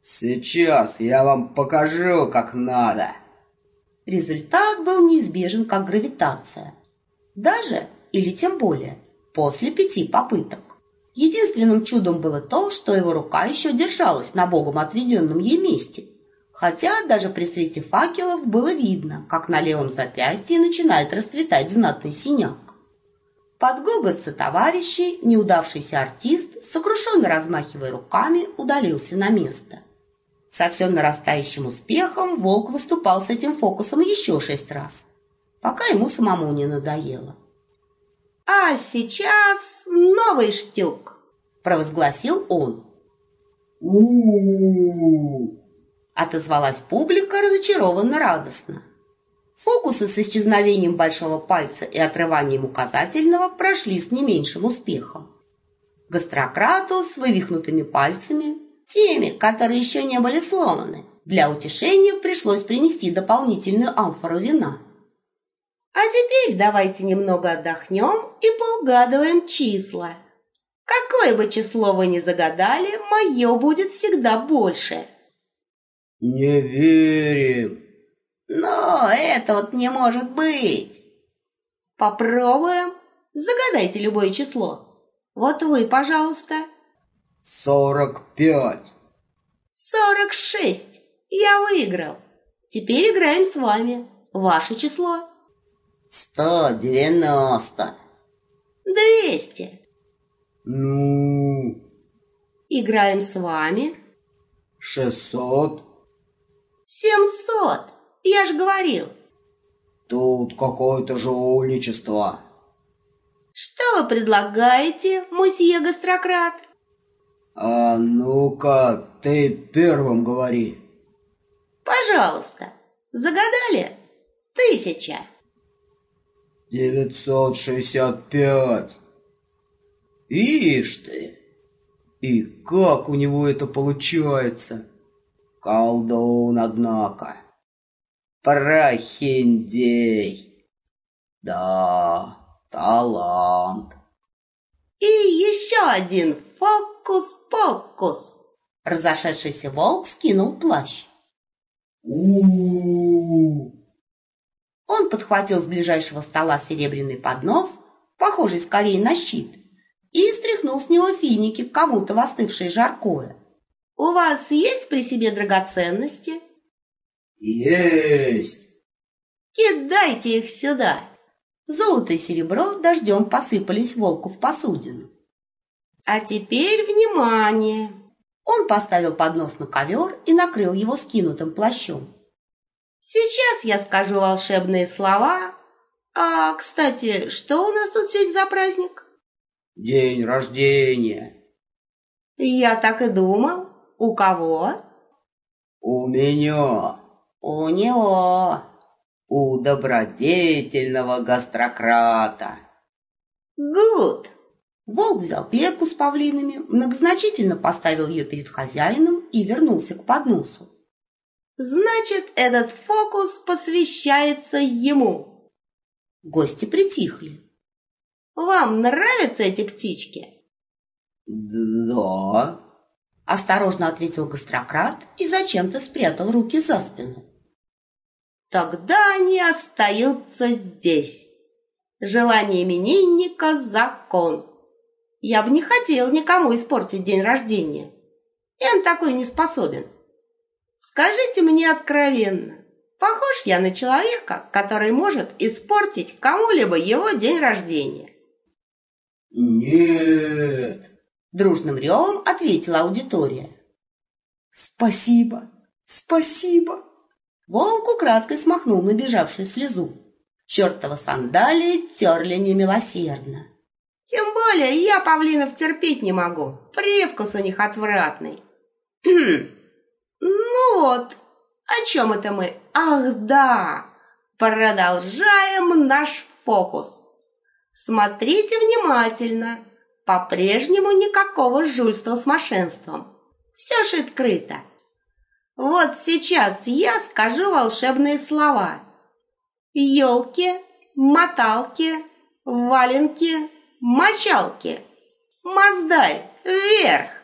Сейчас я вам покажу, как надо. Результат был неизбежен, как гравитация. Даже, или тем более, после 5 попыток. Единственным чудом было то, что его рука еще держалась на богом отведенном ей месте, хотя даже при свете факелов было видно, как на левом запястье начинает расцветать знатный синяк. Под гогот сотоварищей неудавшийся артист, сокрушенно размахивая руками, удалился на место. Со все нарастающим успехом Волк выступал с этим фокусом еще 6 раз, пока ему самому не надоело. «А сейчас новый штук!» — провозгласил он. У-у-у! Отозвалась публика разочарованно радостно. Фокусы с исчезновением большого пальца и отрыванием указательного прошли с не меньшим успехом. Гастрократу с вывихнутыми пальцами, теми, которые еще не были сломаны, для утешения пришлось принести дополнительную амфору вина. «А теперь давайте немного отдохнем и поугадываем числа. Какое бы число вы ни загадали, мое будет всегда больше». Не верим. «Но это вот не может быть». «Попробуем. Загадайте любое число. Вот вы, пожалуйста». 45. 46. Я выиграл. Теперь играем с вами. Ваше число?» 190. 200. Ну, Играем с вами. 600. 700. Я же говорил. Тут какое-то жульничество. Что вы предлагаете, мусье Гастрократ? А ну-ка, ты первым говори. Пожалуйста. Загадали? 1000. 965. Ишь ты! И как у него это получается? Колдун, однако. Прохиндей. Да, талант. И еще один фокус-покус. Разошедшийся волк скинул плащ. У-у-у! Он подхватил с ближайшего стола серебряный поднос, похожий скорее на щит, и стряхнул с него финики, кому-то в остывшее жаркое. «У вас есть при себе драгоценности?» Есть! «Кидайте их сюда!» Золото и серебро дождем посыпались волку в посудину. «А теперь внимание!» Он поставил поднос на ковер и накрыл его скинутым плащом. «Сейчас я скажу волшебные слова. А, кстати, что у нас тут сегодня за праздник?» День рождения. «Я так и думал. У кого?» У меня. «У него». У добродетельного гастрократа. «Гуд!» Волк взял клетку с павлинами, многозначительно поставил ее перед хозяином и вернулся к подносу. «Значит, этот фокус посвящается ему». Гости притихли. «Вам нравятся эти птички?» Да. Осторожно ответил гастрократ и зачем-то спрятал руки за спину. «Тогда они остаются здесь. Желание именинника — закон. Я бы не хотел никому испортить день рождения. Я на такой не способен. Скажите мне откровенно, похож я на человека, который может испортить кому-либо его день рождения?» Нет. Дружным ревом ответила аудитория. «Спасибо, спасибо!» Волк украдкой смахнул набежавшую слезу. Чертова сандалии терли немилосердно. «Тем более я павлинов терпеть не могу. Привкус у них отвратный». «Ну вот, о чем это мы? Ах да! Продолжаем наш фокус. Смотрите внимательно. По-прежнему никакого жульства с мошенством. Все шито-крыто. Вот сейчас я скажу волшебные слова. Елки, моталки, валенки, мочалки. Маздай, вверх!»